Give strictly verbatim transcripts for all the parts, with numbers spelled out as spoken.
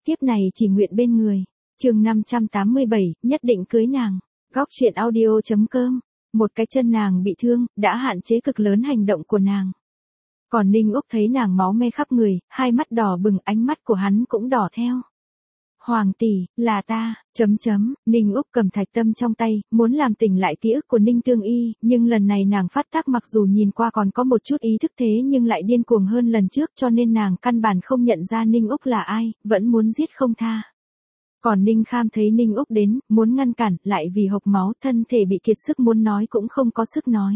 tiếp này chỉ nguyện bên người. Chương năm trăm tám mươi bảy, nhất định cưới nàng. Góc truyện audio chấm com. Một cái chân nàng bị thương, đã hạn chế cực lớn hành động của nàng. Còn Ninh Úc thấy nàng máu me khắp người, hai mắt đỏ bừng, ánh mắt của hắn cũng đỏ theo. Hoàng tỷ, là ta, chấm chấm, Ninh Úc cầm thạch tâm trong tay, muốn làm tỉnh lại ký ức của Ninh Tương Y, nhưng lần này nàng phát tác mặc dù nhìn qua còn có một chút ý thức thế nhưng lại điên cuồng hơn lần trước cho nên nàng căn bản không nhận ra Ninh Úc là ai, vẫn muốn giết không tha. Còn Ninh Kham thấy Ninh Úc đến, muốn ngăn cản, lại vì hộc máu, thân thể bị kiệt sức muốn nói cũng không có sức nói.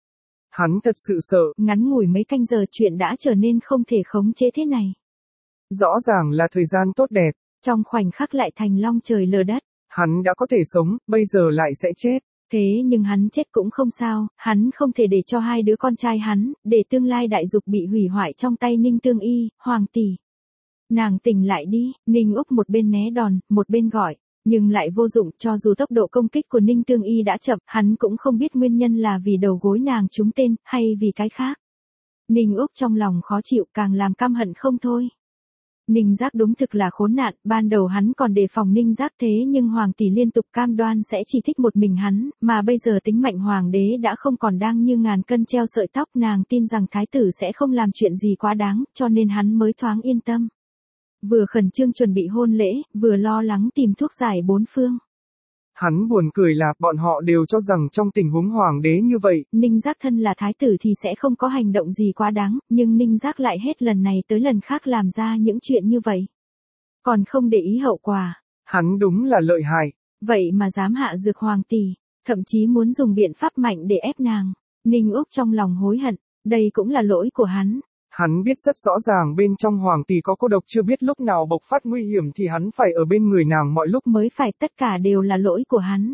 Hắn thật sự sợ. Ngắn ngủi mấy canh giờ chuyện đã trở nên không thể khống chế thế này. Rõ ràng là thời gian tốt đẹp. Trong khoảnh khắc lại thành long trời lở đất. Hắn đã có thể sống, bây giờ lại sẽ chết. Thế nhưng hắn chết cũng không sao, hắn không thể để cho hai đứa con trai hắn, để tương lai đại dục bị hủy hoại trong tay Ninh Tương Y, Hoàng tỷ. Nàng tỉnh lại đi, Ninh Úc một bên né đòn, một bên gọi, nhưng lại vô dụng, cho dù tốc độ công kích của Ninh Tương Y đã chậm, hắn cũng không biết nguyên nhân là vì đầu gối nàng trúng tên, hay vì cái khác. Ninh Úc trong lòng khó chịu càng làm căm hận không thôi. Ninh Giác đúng thực là khốn nạn, ban đầu hắn còn đề phòng Ninh Giác thế nhưng Hoàng tỷ liên tục cam đoan sẽ chỉ thích một mình hắn, mà bây giờ tính mạnh Hoàng đế đã không còn đang như ngàn cân treo sợi tóc, nàng tin rằng thái tử sẽ không làm chuyện gì quá đáng, cho nên hắn mới thoáng yên tâm. Vừa khẩn trương chuẩn bị hôn lễ, vừa lo lắng tìm thuốc giải bốn phương. Hắn buồn cười là bọn họ đều cho rằng trong tình huống hoàng đế như vậy, Ninh Giác thân là thái tử thì sẽ không có hành động gì quá đáng, nhưng Ninh Giác lại hết lần này tới lần khác làm ra những chuyện như vậy. Còn không để ý hậu quả. Hắn đúng là lợi hại. Vậy mà dám hạ dược Hoàng tỷ, thậm chí muốn dùng biện pháp mạnh để ép nàng. Ninh Úc trong lòng hối hận, đây cũng là lỗi của hắn. Hắn biết rất rõ ràng bên trong Hoàng tỷ có cô độc, chưa biết lúc nào bộc phát nguy hiểm thì hắn phải ở bên người nàng mọi lúc. Mới phải, tất cả đều là lỗi của hắn.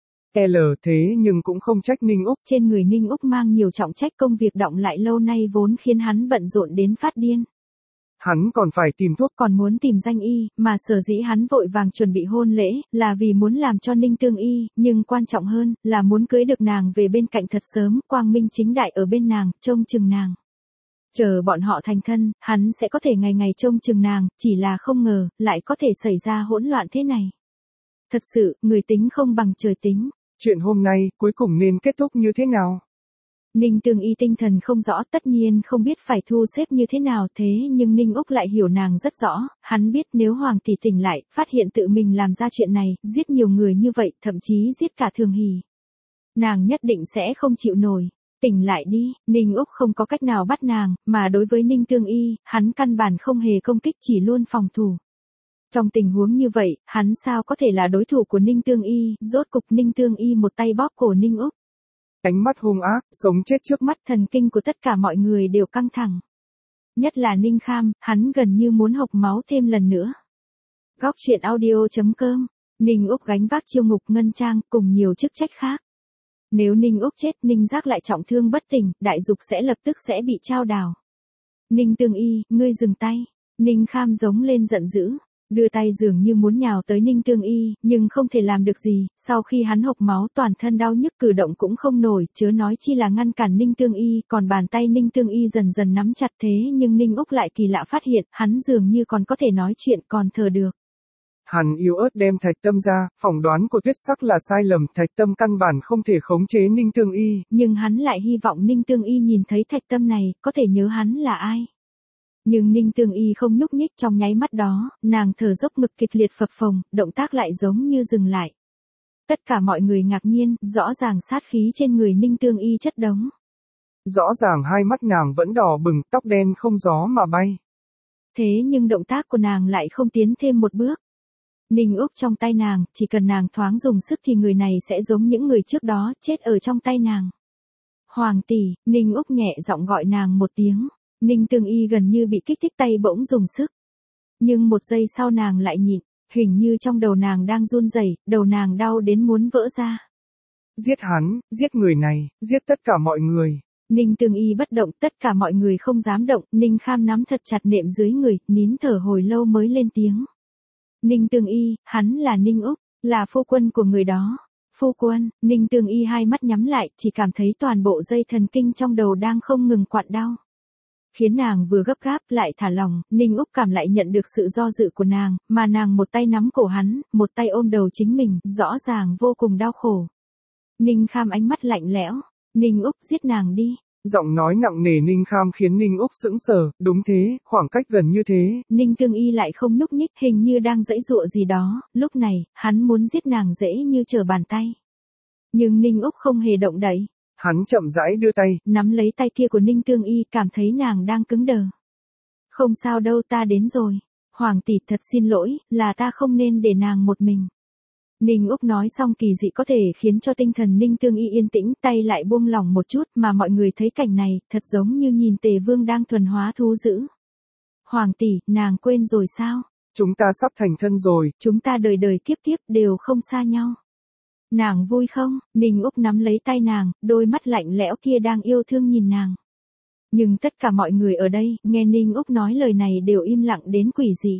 L thế nhưng cũng không trách Ninh Úc. Trên người Ninh Úc mang nhiều trọng trách, công việc đọng lại lâu nay vốn khiến hắn bận rộn đến phát điên. Hắn còn phải tìm thuốc, còn muốn tìm danh y, mà sở dĩ hắn vội vàng chuẩn bị hôn lễ, là vì muốn làm cho Ninh Tương Y, nhưng quan trọng hơn, là muốn cưới được nàng về bên cạnh thật sớm, quang minh chính đại ở bên nàng, trông chừng nàng. Chờ bọn họ thành thân, hắn sẽ có thể ngày ngày trông chừng nàng, chỉ là không ngờ, lại có thể xảy ra hỗn loạn thế này. Thật sự, người tính không bằng trời tính. Chuyện hôm nay, cuối cùng nên kết thúc như thế nào? Ninh Tương Y tinh thần không rõ, tất nhiên không biết phải thu xếp như thế nào, thế nhưng Ninh Úc lại hiểu nàng rất rõ, hắn biết nếu Hoàng tỷ tỉnh lại, phát hiện tự mình làm ra chuyện này, giết nhiều người như vậy, thậm chí giết cả Thường Hỷ. Nàng nhất định sẽ không chịu nổi. Tỉnh lại đi, Ninh Úc không có cách nào bắt nàng, mà đối với Ninh Tương Y, hắn căn bản không hề công kích, chỉ luôn phòng thủ. Trong tình huống như vậy, hắn sao có thể là đối thủ của Ninh Tương Y, rốt cục Ninh Tương Y một tay bóp cổ Ninh Úc. Ánh mắt hung ác, sống chết trước mắt, thần kinh của tất cả mọi người đều căng thẳng. Nhất là Ninh Kham, hắn gần như muốn hộc máu thêm lần nữa. Góc truyện audio chấm com, Ninh Úc gánh vác chiêu ngục ngân trang cùng nhiều chức trách khác. Nếu Ninh Úc chết, Ninh Giác lại trọng thương bất tỉnh, đại dục sẽ lập tức sẽ bị trao đảo. Ninh Tương Y, ngươi dừng tay. Ninh Kham giống lên giận dữ, đưa tay dường như muốn nhào tới Ninh Tương Y, nhưng không thể làm được gì, sau khi hắn hộc máu toàn thân đau nhức cử động cũng không nổi, chớ nói chi là ngăn cản Ninh Tương Y, còn bàn tay Ninh Tương Y dần dần nắm chặt thế nhưng Ninh Úc lại kỳ lạ phát hiện, hắn dường như còn có thể nói chuyện, còn thở được. Hắn yếu ớt đem thạch tâm ra, phỏng đoán của Tuyết Sắc là sai lầm, thạch tâm căn bản không thể khống chế Ninh Tương Y. Nhưng hắn lại hy vọng Ninh Tương Y nhìn thấy thạch tâm này, có thể nhớ hắn là ai. Nhưng Ninh Tương Y không nhúc nhích, trong nháy mắt đó, nàng thở dốc, ngực kịch liệt phập phồng, động tác lại giống như dừng lại. Tất cả mọi người ngạc nhiên, rõ ràng sát khí trên người Ninh Tương Y chất đống. Rõ ràng hai mắt nàng vẫn đỏ bừng, tóc đen không gió mà bay. Thế nhưng động tác của nàng lại không tiến thêm một bước. Ninh Úc trong tay nàng, chỉ cần nàng thoáng dùng sức thì người này sẽ giống những người trước đó, chết ở trong tay nàng. Hoàng tỷ, Ninh Úc nhẹ giọng gọi nàng một tiếng. Ninh Tương Y gần như bị kích thích, tay bỗng dùng sức. Nhưng một giây sau nàng lại nhịn, hình như trong đầu nàng đang run rẩy, đầu nàng đau đến muốn vỡ ra. Giết hắn, giết người này, giết tất cả mọi người. Ninh Tương Y bất động, tất cả mọi người không dám động, Ninh Kham nắm thật chặt nệm dưới người, nín thở hồi lâu mới lên tiếng. Ninh Tương Y, hắn là Ninh Úc, là phu quân của người đó. Phu quân, Ninh Tương Y hai mắt nhắm lại, chỉ cảm thấy toàn bộ dây thần kinh trong đầu đang không ngừng quặn đau. Khiến nàng vừa gấp gáp lại thả lòng, Ninh Úc cảm lại nhận được sự do dự của nàng, mà nàng một tay nắm cổ hắn, một tay ôm đầu chính mình, rõ ràng vô cùng đau khổ. Ninh Kham ánh mắt lạnh lẽo, Ninh Úc giết nàng đi. Giọng nói nặng nề Ninh Kham khiến Ninh Úc sững sờ, đúng thế, khoảng cách gần như thế. Ninh Tương Y lại không nhúc nhích, hình như đang giãy giụa gì đó, lúc này, hắn muốn giết nàng dễ như trở bàn tay. Nhưng Ninh Úc không hề động đậy. Hắn chậm rãi đưa tay, nắm lấy tay kia của Ninh Tương Y, cảm thấy nàng đang cứng đờ. Không sao đâu, ta đến rồi. Hoàng tỷ thật xin lỗi, là ta không nên để nàng một mình. Ninh Úc nói xong kỳ dị có thể khiến cho tinh thần Ninh Tương Y yên tĩnh, tay lại buông lỏng một chút, mà mọi người thấy cảnh này, thật giống như nhìn Tề Vương đang thuần hóa thú dữ. Hoàng tỷ, nàng quên rồi sao? Chúng ta sắp thành thân rồi. Chúng ta đời đời kiếp kiếp đều không xa nhau. Nàng vui không? Ninh Úc nắm lấy tay nàng, đôi mắt lạnh lẽo kia đang yêu thương nhìn nàng. Nhưng tất cả mọi người ở đây, nghe Ninh Úc nói lời này đều im lặng đến quỷ dị.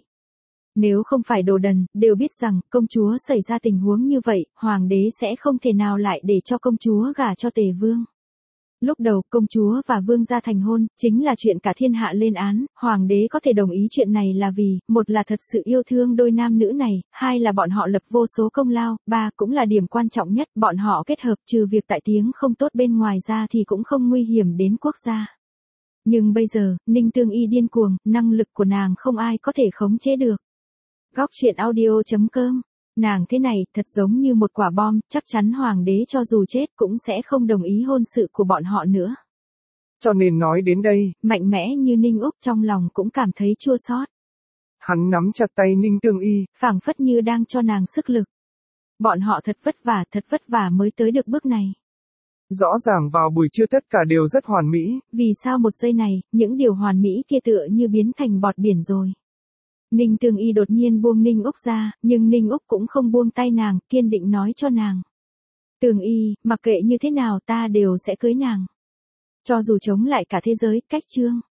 Nếu không phải đồ đần, đều biết rằng, công chúa xảy ra tình huống như vậy, hoàng đế sẽ không thể nào lại để cho công chúa gả cho Tề Vương. Lúc đầu, công chúa và vương gia thành hôn, chính là chuyện cả thiên hạ lên án, hoàng đế có thể đồng ý chuyện này là vì, một là thật sự yêu thương đôi nam nữ này, hai là bọn họ lập vô số công lao, ba cũng là điểm quan trọng nhất, bọn họ kết hợp trừ việc tại tiếng không tốt bên ngoài ra thì cũng không nguy hiểm đến quốc gia. Nhưng bây giờ, Ninh Tương Y điên cuồng, năng lực của nàng không ai có thể khống chế được. Góc truyện audio chấm com. Nàng thế này, thật giống như một quả bom, chắc chắn hoàng đế cho dù chết cũng sẽ không đồng ý hôn sự của bọn họ nữa. Cho nên nói đến đây, mạnh mẽ như Ninh Úc trong lòng cũng cảm thấy chua xót. Hắn nắm chặt tay Ninh Tương Y, phảng phất như đang cho nàng sức lực. Bọn họ thật vất vả, thật vất vả mới tới được bước này. Rõ ràng vào buổi trưa tất cả đều rất hoàn mỹ. Vì sao một giây này, những điều hoàn mỹ kia tựa như biến thành bọt biển rồi. Ninh Tương Y đột nhiên buông Ninh Úc ra, nhưng Ninh Úc cũng không buông tay nàng, kiên định nói cho nàng. Tương Y, mặc kệ như thế nào ta đều sẽ cưới nàng. Cho dù chống lại cả thế giới, cách chương.